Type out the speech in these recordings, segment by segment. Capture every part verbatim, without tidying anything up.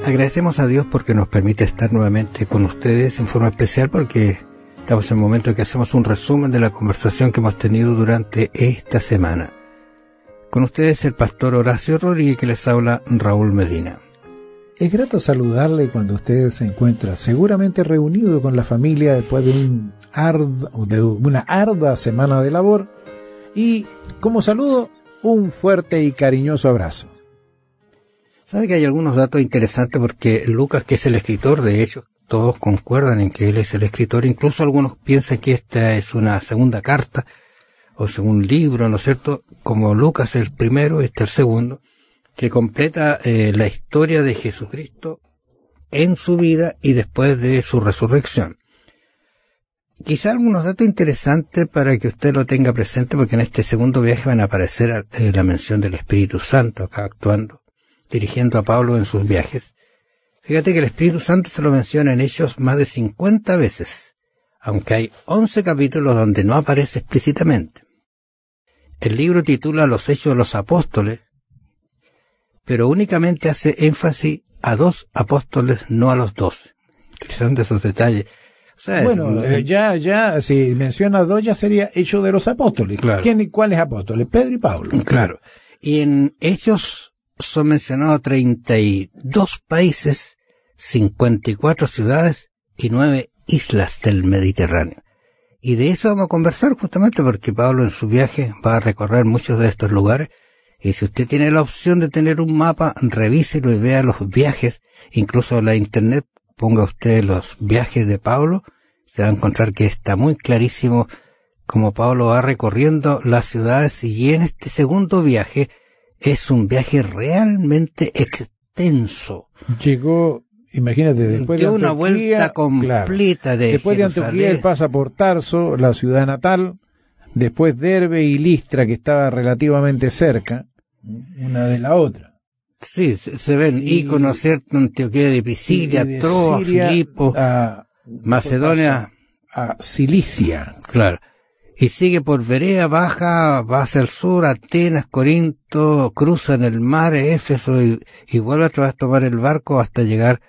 Agradecemos a Dios porque nos permite estar nuevamente con ustedes en forma especial, porque estamos en el momento en que hacemos un resumen de la conversación que hemos tenido durante esta semana. Con ustedes el pastor Horacio Rodríguez, que les habla Raúl Medina. Es grato saludarle cuando usted se encuentra seguramente reunido con la familia después de, un ard- de una ardua semana de labor, y como saludo, un fuerte y cariñoso abrazo. Sabe que hay algunos datos interesantes porque Lucas, que es el escritor, de hecho, todos concuerdan en que él es el escritor, incluso algunos piensan que esta es una segunda carta, o un libro, ¿no es cierto? Como Lucas es el primero, este el segundo, que completa eh, la historia de Jesucristo en su vida y después de su resurrección. Quizá algunos datos interesantes para que usted lo tenga presente, porque en este segundo viaje van a aparecer eh, la mención del Espíritu Santo acá actuando, dirigiendo a Pablo en sus viajes. Fíjate que el Espíritu Santo se lo menciona en Hechos más de cincuenta veces, aunque hay once capítulos donde no aparece explícitamente. El libro titula Los Hechos de los Apóstoles, pero únicamente hace énfasis a dos apóstoles, no a los doce. Interesante esos detalles. O sea, bueno, es, eh, ya, ya, si menciona dos, ya sería Hechos de los Apóstoles. Claro. ¿Quién y cuáles apóstoles? Pedro y Pablo. Claro. Y en Hechos son mencionados treinta y dos países, cincuenta y cuatro ciudades y nueve islas del Mediterráneo. Y de eso vamos a conversar justamente porque Pablo en su viaje va a recorrer muchos de estos lugares. Y si usted tiene la opción de tener un mapa, revíselo y vea los viajes. Incluso en la internet, ponga usted los viajes de Pablo. Se va a encontrar que está muy clarísimo cómo Pablo va recorriendo las ciudades. Y en este segundo viaje es un viaje realmente extenso. Llegó... Imagínate, después de de una Antioquía, vuelta completa, claro, de después de Antioquía él pasa por Tarso, la ciudad natal, después Derbe y Listra, que estaba relativamente cerca, una de la otra. Sí, se, se ven y, íconos, ¿cierto? Antioquía de Pisidia, de Troa, Siria, Filipo, a, Macedonia, a Cilicia. Claro. Y sigue por Berea, baja, va hacia el sur, Atenas, Corinto, cruza en el mar, Éfeso, y, y vuelve otra vez a tomar el barco hasta llegar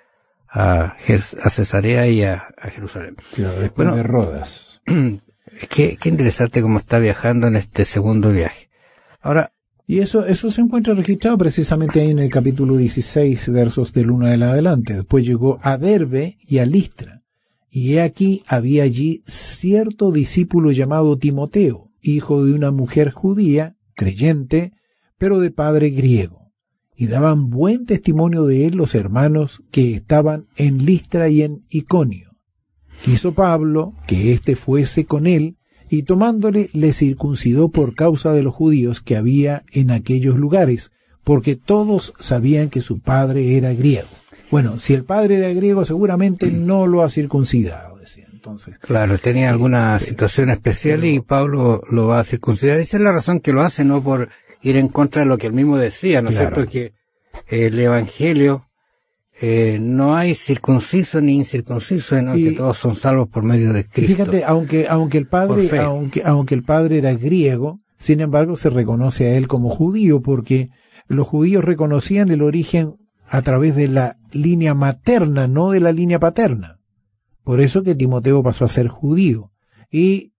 a, a Cesarea y a, a Jerusalén. Claro, después bueno, de Rodas. Qué, qué interesante cómo está viajando en este segundo viaje. Ahora, y eso, eso se encuentra registrado precisamente ahí en el capítulo dieciséis, versos del uno en adelante. Después llegó a Derbe y a Listra. Y he aquí había allí cierto discípulo llamado Timoteo, hijo de una mujer judía, creyente, pero de padre griego. Y daban buen testimonio de él los hermanos que estaban en Listra y en Iconio. Quiso Pablo que éste fuese con él, y tomándole le circuncidó por causa de los judíos que había en aquellos lugares, porque todos sabían que su padre era griego. Bueno, si el padre era griego, seguramente no lo ha circuncidado, decía. Entonces, claro, tenía alguna eh, situación especial pero, y Pablo lo va a circuncidar. Esa es la razón que lo hace, no por ir en contra de lo que él mismo decía, ¿no es claro. cierto? Que eh, el Evangelio eh, no hay circunciso ni incircunciso, sino y, que todos son salvos por medio de Cristo. Fíjate, aunque aunque el padre aunque aunque el padre era griego, sin embargo se reconoce a él como judío, porque los judíos reconocían el origen a través de la línea materna, no de la línea paterna. Por eso que Timoteo pasó a ser judío. Y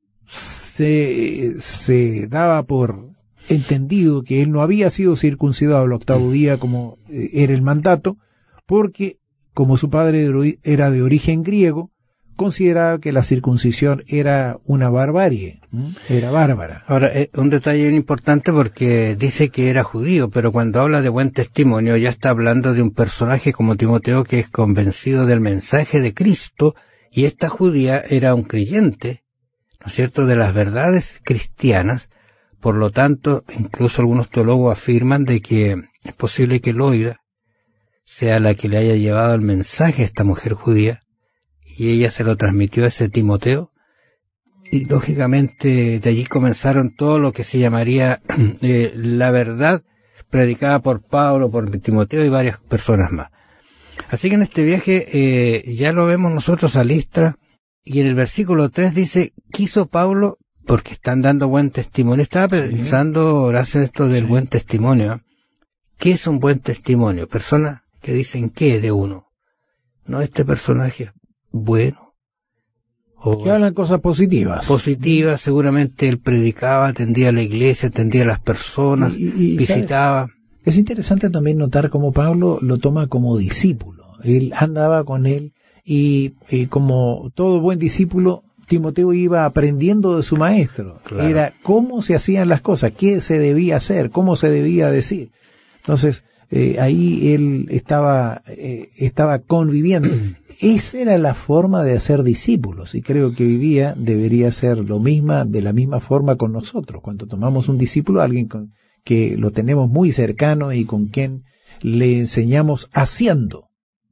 se, se daba por entendido que él no había sido circuncidado al octavo día como era el mandato, porque como su padre era de origen griego, consideraba que la circuncisión era una barbarie, ¿eh? Era bárbara. Ahora, eh, un detalle importante porque dice que era judío, pero cuando habla de buen testimonio ya está hablando de un personaje como Timoteo que es convencido del mensaje de Cristo, y esta judía era un creyente, ¿no es cierto?, de las verdades cristianas. Por lo tanto, incluso algunos teólogos afirman de que es posible que Loida sea la que le haya llevado el mensaje a esta mujer judía, y ella se lo transmitió a ese Timoteo, y lógicamente de allí comenzaron todo lo que se llamaría eh, la verdad predicada por Pablo, por Timoteo y varias personas más. Así que en este viaje eh, ya lo vemos nosotros a Listra, y en el versículo tres dice, quiso Pablo, porque están dando buen testimonio. Estaba pensando, Horacio, esto del sí. buen testimonio. ¿Qué es un buen testimonio? Persona que dicen qué de uno. No, este personaje es bueno. O que hablan cosas positivas. Positivas, seguramente él predicaba, atendía a la iglesia, atendía a las personas, y, y, visitaba. ¿sabes? Es interesante también notar cómo Pablo lo toma como discípulo. Él andaba con él y, y como todo buen discípulo, Timoteo iba aprendiendo de su maestro. Claro. Era cómo se hacían las cosas, qué se debía hacer, cómo se debía decir. Entonces, eh, ahí él estaba, eh, estaba conviviendo. Esa era la forma de hacer discípulos, y creo que hoy día debería ser lo misma, de la misma forma con nosotros. Cuando tomamos un discípulo, alguien con, que lo tenemos muy cercano y con quien le enseñamos haciendo.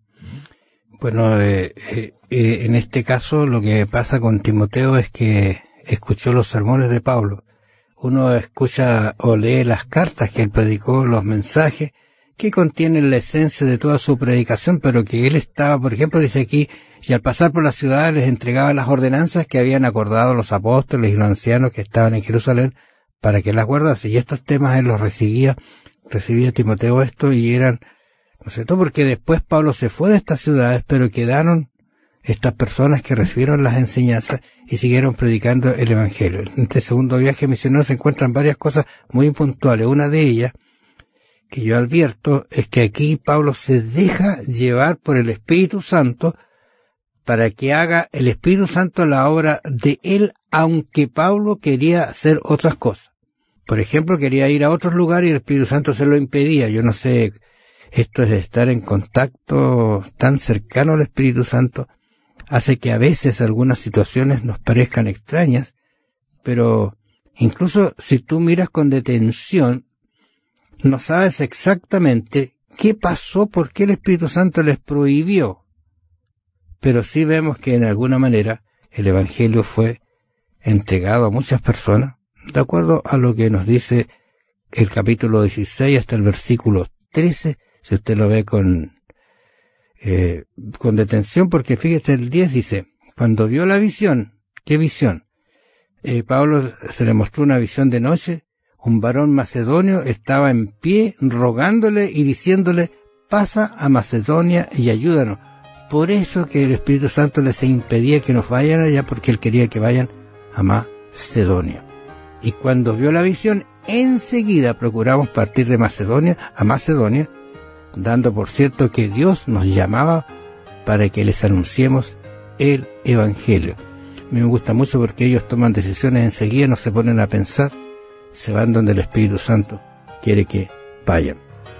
Bueno, eh, eh, eh, en este caso lo que pasa con Timoteo es que escuchó los sermones de Pablo. Uno escucha o lee las cartas que él predicó, los mensajes que contienen la esencia de toda su predicación, pero que él estaba, por ejemplo, dice aquí, y al pasar por la ciudad les entregaba las ordenanzas que habían acordado los apóstoles y los ancianos que estaban en Jerusalén para que las guardase. Y estos temas él los recibía, recibía Timoteo esto, y eran, ¿no es cierto? Porque después Pablo se fue de estas ciudades, pero quedaron estas personas que recibieron las enseñanzas y siguieron predicando el Evangelio. En este segundo viaje misionero se encuentran varias cosas muy puntuales. Una de ellas, que yo advierto, es que aquí Pablo se deja llevar por el Espíritu Santo para que haga el Espíritu Santo la obra de él, aunque Pablo quería hacer otras cosas. Por ejemplo, quería ir a otros lugares y el Espíritu Santo se lo impedía. Yo no sé, esto es de estar en contacto tan cercano al Espíritu Santo, hace que a veces algunas situaciones nos parezcan extrañas, pero incluso si tú miras con detención, no sabes exactamente qué pasó, por qué el Espíritu Santo les prohibió. Pero sí vemos que en alguna manera el Evangelio fue entregado a muchas personas, de acuerdo a lo que nos dice el capítulo dieciséis hasta el versículo trece, si usted lo ve con, eh, con detención, porque fíjese, el diez dice, cuando vio la visión, ¿qué visión? Eh, Pablo se le mostró una visión de noche. Un varón macedonio estaba en pie rogándole y diciéndole, pasa a Macedonia y ayúdanos. Por eso que el Espíritu Santo les impedía que nos vayan allá, porque él quería que vayan a Macedonia. Y cuando vio la visión, enseguida procuramos partir de Macedonia a Macedonia, dando por cierto que Dios nos llamaba para que les anunciemos el Evangelio. A mí me gusta mucho porque ellos toman decisiones enseguida, no se ponen a pensar, se van donde el Espíritu Santo quiere que vayan.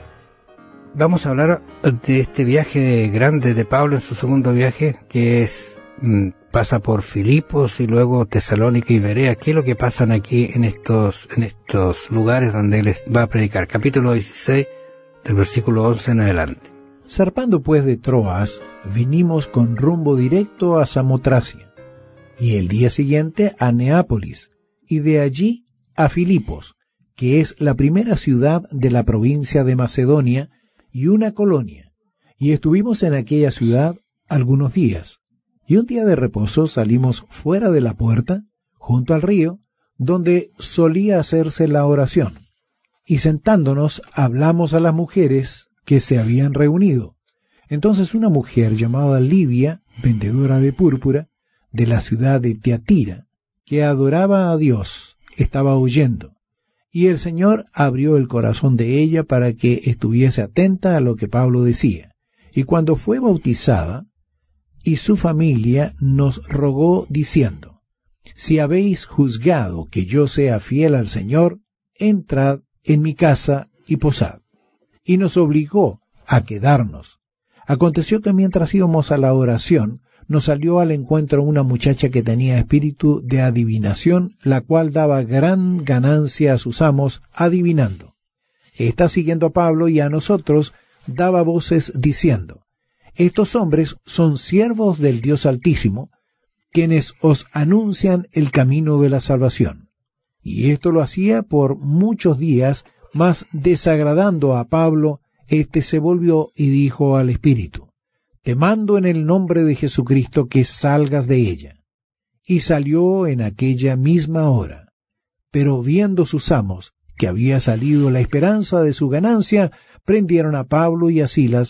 Vamos a hablar de este viaje grande de Pablo en su segundo viaje, que es mmm, pasa por Filipos y luego Tesalónica y Berea. ¿Qué es lo que pasan aquí en estos en estos lugares donde él va a predicar? Capítulo dieciséis, del versículo once en adelante. Zarpando pues de Troas, vinimos con rumbo directo a Samotracia, y el día siguiente a Neápolis, y de allí a Filipos, que es la primera ciudad de la provincia de Macedonia y una colonia, y estuvimos en aquella ciudad algunos días, y un día de reposo salimos fuera de la puerta, junto al río, donde solía hacerse la oración, y sentándonos hablamos a las mujeres que se habían reunido. Entonces una mujer llamada Lidia, vendedora de púrpura, de la ciudad de Tiatira, que adoraba a Dios, estaba oyendo, y el Señor abrió el corazón de ella para que estuviese atenta a lo que Pablo decía. Y cuando fue bautizada, y su familia nos rogó diciendo, si habéis juzgado que yo sea fiel al Señor, entrad en mi casa y posad. Y nos obligó a quedarnos. Aconteció que mientras íbamos a la oración, nos salió al encuentro una muchacha que tenía espíritu de adivinación, la cual daba gran ganancia a sus amos adivinando. Esta, siguiendo a Pablo y a nosotros, daba voces diciendo, estos hombres son siervos del Dios Altísimo, quienes os anuncian el camino de la salvación. Y esto lo hacía por muchos días, mas desagradando a Pablo, éste se volvió y dijo al espíritu, te mando en el nombre de Jesucristo que salgas de ella. Y salió en aquella misma hora. Pero viendo sus amos que había salido la esperanza de su ganancia, prendieron a Pablo y a Silas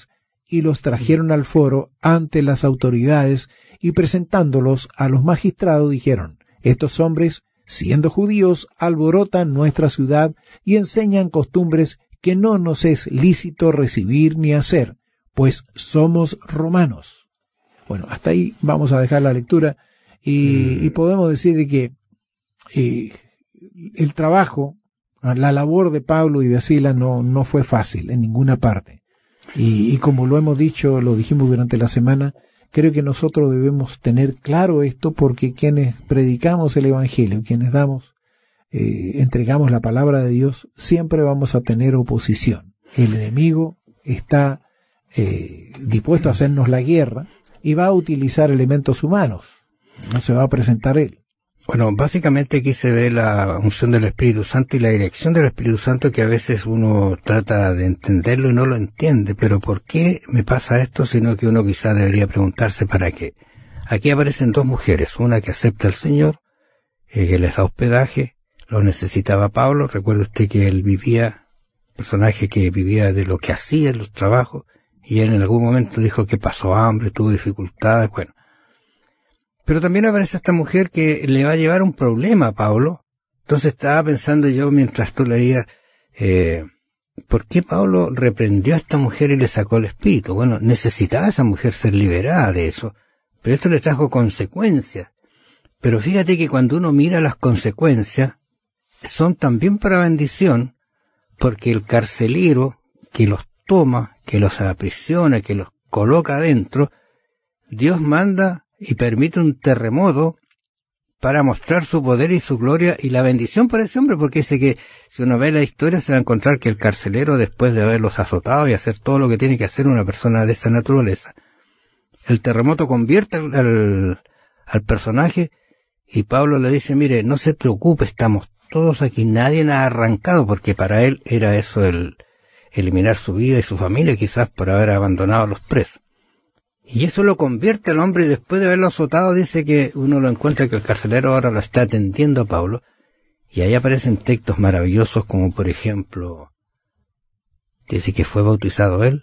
y los trajeron al foro ante las autoridades y presentándolos a los magistrados dijeron, estos hombres, siendo judíos, alborotan nuestra ciudad y enseñan costumbres que no nos es lícito recibir ni hacer, pues somos romanos. Bueno, hasta ahí vamos a dejar la lectura y, y podemos decir de que eh, el trabajo, la labor de Pablo y de Silas no, no fue fácil en ninguna parte. Y, y como lo hemos dicho, lo dijimos durante la semana, creo que nosotros debemos tener claro esto porque quienes predicamos el Evangelio, quienes damos, eh, entregamos la palabra de Dios, siempre vamos a tener oposición. El enemigo está eh, dispuesto a hacernos la guerra y va a utilizar elementos humanos. No se va a presentar él. Bueno, básicamente aquí se ve la unción del Espíritu Santo y la dirección del Espíritu Santo que a veces uno trata de entenderlo y no lo entiende. Pero ¿por qué me pasa esto? Sino que uno quizá debería preguntarse para qué. Aquí aparecen dos mujeres, una que acepta al Señor, eh, que les da hospedaje, lo necesitaba Pablo. Recuerde usted que él vivía, personaje que vivía de lo que hacía en los trabajos, y él en algún momento dijo que pasó hambre, tuvo dificultades, bueno. Pero también aparece esta mujer que le va a llevar un problema a Pablo. Entonces estaba pensando yo mientras tú leías, eh, ¿por qué Pablo reprendió a esta mujer y le sacó el espíritu? Bueno, necesitaba a esa mujer ser liberada de eso, pero esto le trajo consecuencias. Pero fíjate que cuando uno mira las consecuencias, son también para bendición, porque el carcelero que los toma, que los aprisiona, que los coloca adentro, Dios manda y permite un terremoto para mostrar su poder y su gloria y la bendición para ese hombre, porque dice que si uno ve la historia se va a encontrar que el carcelero, después de haberlos azotado y hacer todo lo que tiene que hacer una persona de esa naturaleza, el terremoto convierte al, al, al personaje y Pablo le dice, mire, no se preocupe, estamos todos aquí, nadie ha arrancado, porque para él era eso el eliminar su vida y su familia quizás por haber abandonado a los presos. Y eso lo convierte al hombre y después de haberlo azotado dice que uno lo encuentra que el carcelero ahora lo está atendiendo a Pablo y ahí aparecen textos maravillosos como por ejemplo dice que fue bautizado él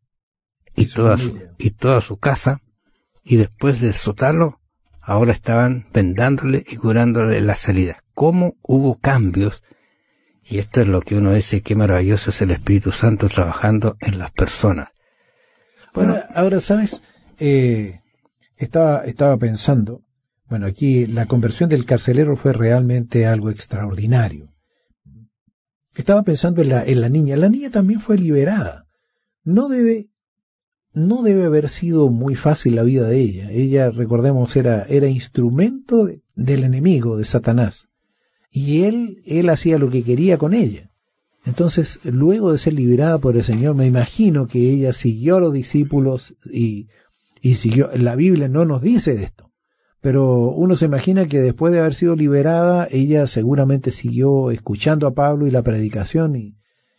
y toda su, y toda su casa y después de azotarlo ahora estaban vendándole y curándole las heridas. ¿Cómo hubo cambios? Y esto es lo que uno dice, qué maravilloso es el Espíritu Santo trabajando en las personas. Bueno, ahora, ahora ¿sabes? Eh, estaba, estaba pensando, bueno, aquí la conversión del carcelero fue realmente algo extraordinario. Estaba pensando en la, en la niña. La niña también fue liberada. No debe, no debe haber sido muy fácil la vida de ella. Ella, recordemos, era, era instrumento de, del enemigo, de Satanás. Y él, él hacía lo que quería con ella. Entonces, luego de ser liberada por el Señor, me imagino que ella siguió a los discípulos y, y siguió. La Biblia no nos dice de esto, pero uno se imagina que después de haber sido liberada, ella seguramente siguió escuchando a Pablo y la predicación y,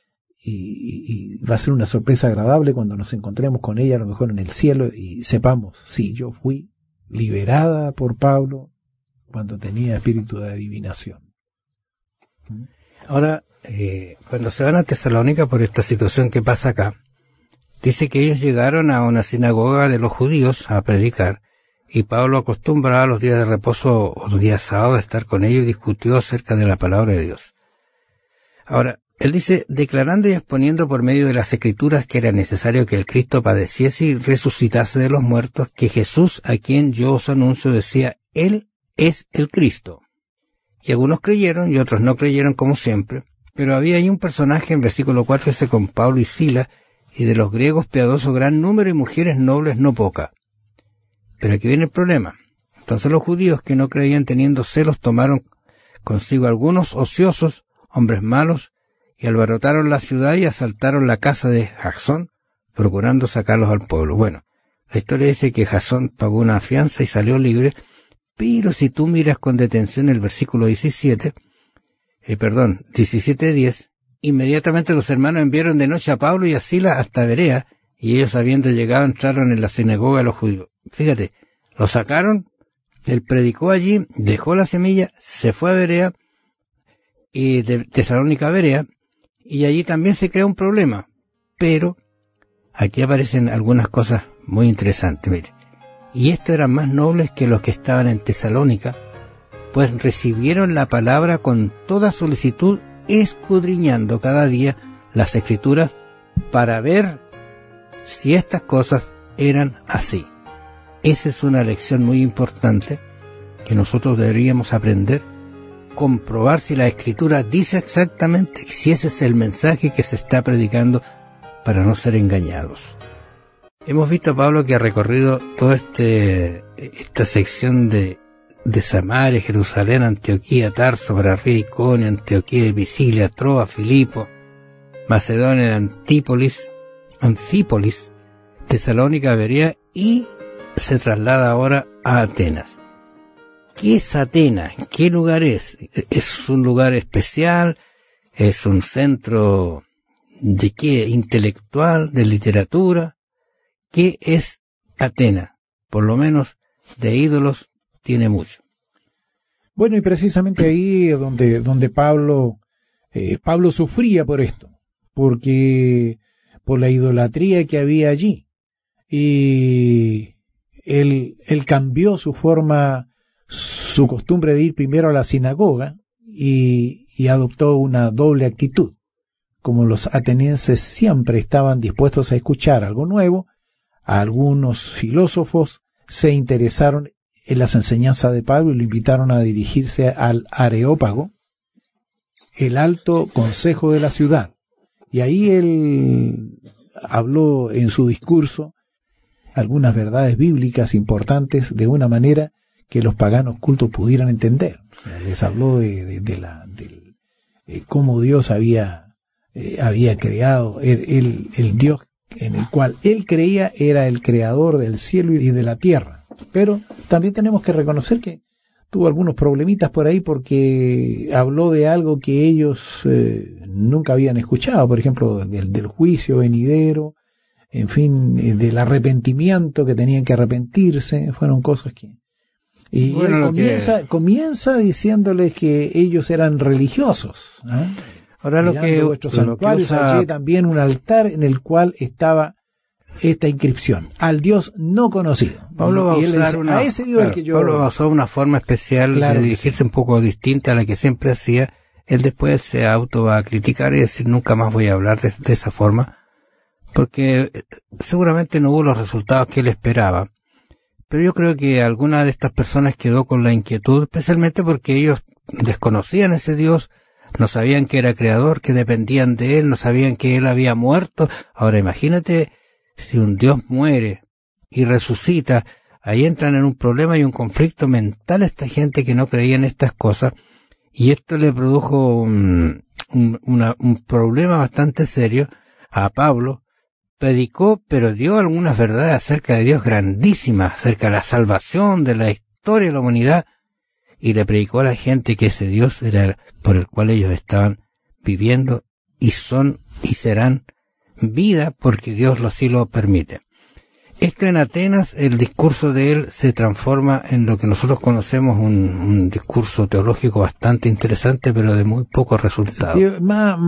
y, y va a ser una sorpresa agradable cuando nos encontremos con ella a lo mejor en el cielo y sepamos, sí, yo fui liberada por Pablo cuando tenía espíritu de adivinación. Ahora, eh, cuando se van a Tesalónica por esta situación que pasa acá, dice que ellos llegaron a una sinagoga de los judíos a predicar, y Pablo acostumbraba los días de reposo o los días sábados a estar con ellos y discutió acerca de la palabra de Dios. Ahora, él dice, declarando y exponiendo por medio de las Escrituras que era necesario que el Cristo padeciese y resucitase de los muertos, que Jesús, a quien yo os anuncio, decía, Él es el Cristo. Y algunos creyeron y otros no creyeron como siempre, pero había ahí un personaje en versículo cuatro, dice, con Pablo y Silas, y de los griegos piadoso gran número y mujeres nobles no poca. Pero aquí viene el problema. Entonces los judíos que no creían teniendo celos tomaron consigo algunos ociosos, hombres malos, y alborotaron la ciudad y asaltaron la casa de Jasón, procurando sacarlos al pueblo. Bueno, la historia dice que Jasón pagó una fianza y salió libre, pero si tú miras con detención el versículo diecisiete, eh, perdón, diecisiete diez, inmediatamente los hermanos enviaron de noche a Pablo y a Silas hasta Berea, y ellos habiendo llegado entraron en la sinagoga de los judíos. Fíjate, lo sacaron, él predicó allí, dejó la semilla, se fue a Berea, y de Tesalónica a Berea, y allí también se crea un problema, pero aquí aparecen algunas cosas muy interesantes. Mire, y estos eran más nobles que los que estaban en Tesalónica, pues recibieron la palabra con toda solicitud, escudriñando cada día las Escrituras para ver si estas cosas eran así. Esa es una lección muy importante que nosotros deberíamos aprender, comprobar si la Escritura dice exactamente si ese es el mensaje que se está predicando para no ser engañados. Hemos visto a Pablo que ha recorrido toda este, esta sección de, de Samaria, Jerusalén, Antioquía, Tarso, para arriba, Iconio, Antioquía, Pisidia, Troa, Filipo, Macedonia, Antípolis, Anfípolis, Tesalónica, Berea, y se traslada ahora a Atenas. ¿Qué es Atenas? ¿Qué lugar es? ¿Es un lugar especial? ¿Es un centro de qué? ¿Intelectual? ¿De literatura? ¿Qué es Atenas? Por lo menos de ídolos tiene mucho. Bueno, y precisamente ahí es donde, donde Pablo, eh, Pablo sufría por esto, porque por la idolatría que había allí. Y él, él cambió su forma, su costumbre de ir primero a la sinagoga y, y adoptó una doble actitud. Como los atenienses siempre estaban dispuestos a escuchar algo nuevo, algunos filósofos se interesaron en las enseñanzas de Pablo y lo invitaron a dirigirse al Areópago, el alto consejo de la ciudad. Y ahí él habló en su discurso algunas verdades bíblicas importantes de una manera que los paganos cultos pudieran entender. O sea, les habló de, de, de la, de, de cómo Dios había, eh, había creado, el, el, el Dios en el cual él creía era el creador del cielo y de la tierra. Pero también tenemos que reconocer que tuvo algunos problemitas por ahí porque habló de algo que ellos eh, nunca habían escuchado, por ejemplo, del, del juicio venidero, en fin, del arrepentimiento, que tenían que arrepentirse, fueron cosas que... Y bueno, él comienza, que... comienza diciéndoles que ellos eran religiosos, ¿eh? Ahora lo que vuestros santuarios, usa... allí también un altar en el cual estaba esta inscripción: al Dios no conocido. Pablo va a usar una, a ese Dios claro, que yo... Pablo va a usar una forma especial claro, de dirigirse sí. un poco distinta a la que siempre hacía. Él después se auto va a criticar y decir nunca más voy a hablar de, de esa forma, porque seguramente no hubo los resultados que él esperaba. Pero yo creo que alguna de estas personas quedó con la inquietud, especialmente porque ellos desconocían ese Dios, no sabían que era creador, que dependían de él, no sabían que él había muerto. Ahora imagínate si un Dios muere y resucita, ahí entran en un problema y un conflicto mental a esta gente que no creía en estas cosas, y esto le produjo un, un, una, un problema bastante serio a Pablo. Predicó, pero dio algunas verdades acerca de Dios grandísimas, acerca de la salvación, de la historia de la humanidad, y le predicó a la gente que ese Dios era el por el cual ellos estaban viviendo y son y serán vida porque Dios lo así lo permite. Esto en Atenas, el discurso de él se transforma en lo que nosotros conocemos un, un discurso teológico bastante interesante, pero de muy pocos resultados. Yo, más,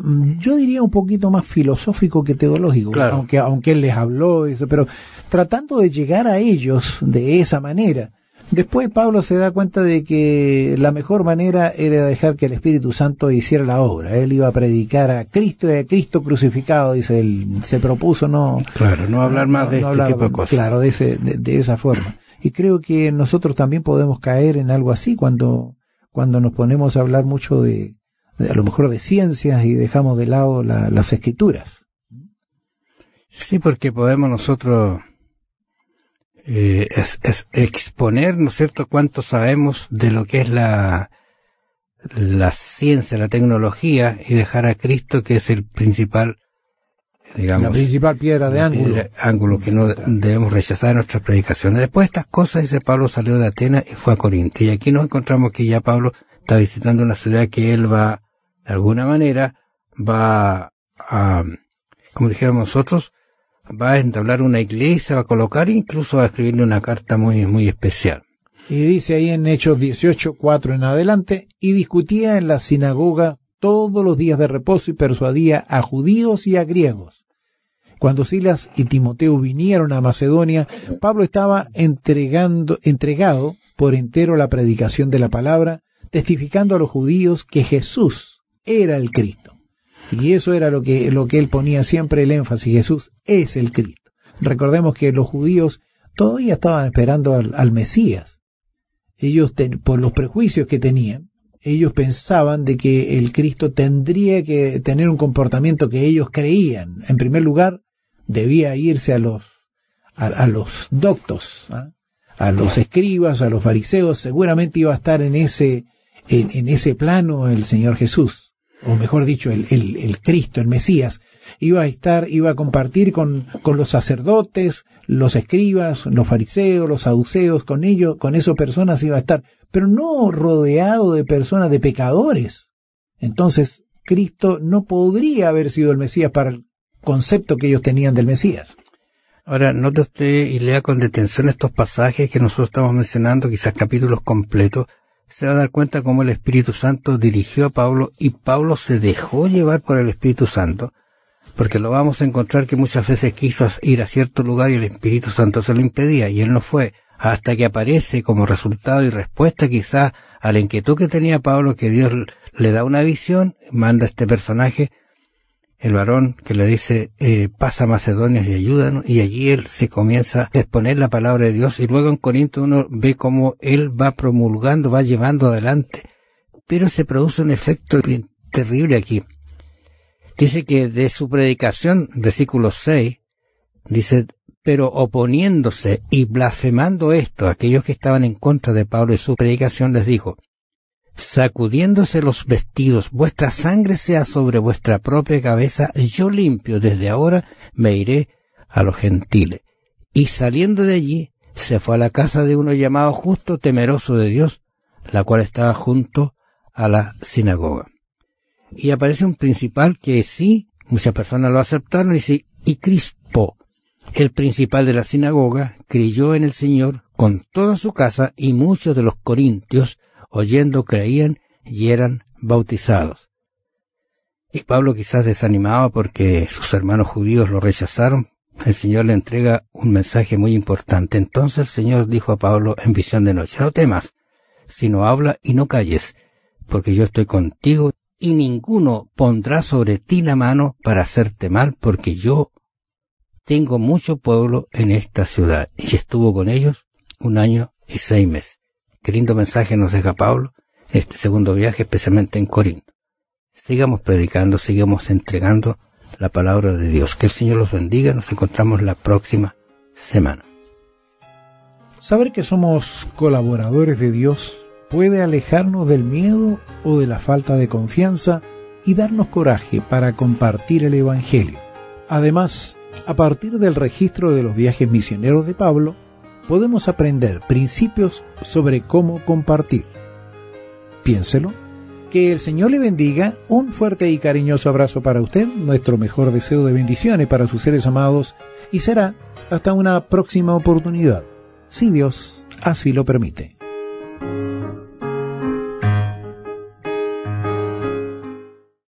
yo diría un poquito más filosófico que teológico, claro. aunque, aunque él les habló, eso, pero tratando de llegar a ellos de esa manera. Después Pablo se da cuenta de que la mejor manera era dejar que el Espíritu Santo hiciera la obra. Él iba a predicar a Cristo y a Cristo crucificado, dice él. Se propuso no... Claro, no hablar más no, de no este hablar, tipo de cosas. Claro, de, ese, de, de esa forma. Y creo que nosotros también podemos caer en algo así cuando, cuando nos ponemos a hablar mucho de, de a lo mejor de ciencias y dejamos de lado la, las Escrituras. Sí, porque podemos nosotros... Eh, es, es exponer, ¿no es cierto?, cuánto sabemos de lo que es la, la ciencia, la tecnología, y dejar a Cristo, que es el principal, digamos, la principal piedra de ángulo, piedra, ángulo que no debemos rechazar en nuestras predicaciones. Después de estas cosas, dice Pablo, salió de Atenas y fue a Corinto. Y aquí nos encontramos que ya Pablo está visitando una ciudad que él va, de alguna manera, va a, como dijéramos nosotros, va a entablar una iglesia, va a colocar, incluso va a escribirle una carta muy, muy especial. Y dice ahí en Hechos dieciocho, cuatro en adelante, y discutía en la sinagoga todos los días de reposo y persuadía a judíos y a griegos. Cuando Silas y Timoteo vinieron a Macedonia, Pablo estaba entregando, entregado por entero a la predicación de la palabra, testificando a los judíos que Jesús era el Cristo. Y eso era lo que, lo que él ponía siempre el énfasis: Jesús es el Cristo. Recordemos que los judíos todavía estaban esperando al, al Mesías. Ellos, ten, por los prejuicios que tenían, ellos pensaban de que el Cristo tendría que tener un comportamiento que ellos creían. En primer lugar, debía irse a los, a, a los doctos, ¿eh? a los escribas, a los fariseos. Seguramente iba a estar en ese, en, en ese plano el Señor Jesús, o mejor dicho, el, el, el Cristo, el Mesías. Iba a estar, iba a compartir con, con los sacerdotes, los escribas, los fariseos, los saduceos, con ellos, con esas personas iba a estar, pero no rodeado de personas, de pecadores. Entonces, Cristo no podría haber sido el Mesías para el concepto que ellos tenían del Mesías. Ahora, note usted y lea con detención estos pasajes que nosotros estamos mencionando, quizás capítulos completos. Se va a dar cuenta cómo el Espíritu Santo dirigió a Pablo y Pablo se dejó llevar por el Espíritu Santo, porque lo vamos a encontrar que muchas veces quiso ir a cierto lugar y el Espíritu Santo se lo impedía y él no fue, hasta que aparece como resultado y respuesta quizás a la inquietud que tenía Pablo, que Dios le da una visión, manda a este personaje, el varón, que le dice, eh, pasa a Macedonia y ayúdanos, y allí él se comienza a exponer la palabra de Dios, y luego en Corinto uno ve cómo él va promulgando, va llevando adelante, pero se produce un efecto terrible aquí. Dice que de su predicación, versículo seis, dice, pero oponiéndose y blasfemando esto, aquellos que estaban en contra de Pablo y su predicación, les dijo, sacudiéndose los vestidos, vuestra sangre sea sobre vuestra propia cabeza, yo limpio, desde ahora me iré a los gentiles. Y saliendo de allí, se fue a la casa de uno llamado Justo, temeroso de Dios, la cual estaba junto a la sinagoga. Y aparece un principal que sí, muchas personas lo aceptaron, y sí, y Crispo, el principal de la sinagoga, creyó en el Señor con toda su casa, y muchos de los corintios, oyendo, creían y eran bautizados. Y Pablo, quizás desanimado porque sus hermanos judíos lo rechazaron, el Señor le entrega un mensaje muy importante. Entonces el Señor dijo a Pablo en visión de noche, no temas, sino habla y no calles, porque yo estoy contigo, y ninguno pondrá sobre ti la mano para hacerte mal, porque yo tengo mucho pueblo en esta ciudad. Y estuvo con ellos un año y seis meses. Qué lindo mensaje nos deja Pablo en este segundo viaje, especialmente en Corinto. Sigamos predicando, sigamos entregando la palabra de Dios. Que el Señor los bendiga. Nos encontramos la próxima semana. Saber que somos colaboradores de Dios puede alejarnos del miedo o de la falta de confianza y darnos coraje para compartir el Evangelio. Además, a partir del registro de los viajes misioneros de Pablo, podemos aprender principios sobre cómo compartir. Piénselo. Que el Señor le bendiga. Un fuerte y cariñoso abrazo para usted, nuestro mejor deseo de bendiciones para sus seres amados, y será hasta una próxima oportunidad, si Dios así lo permite.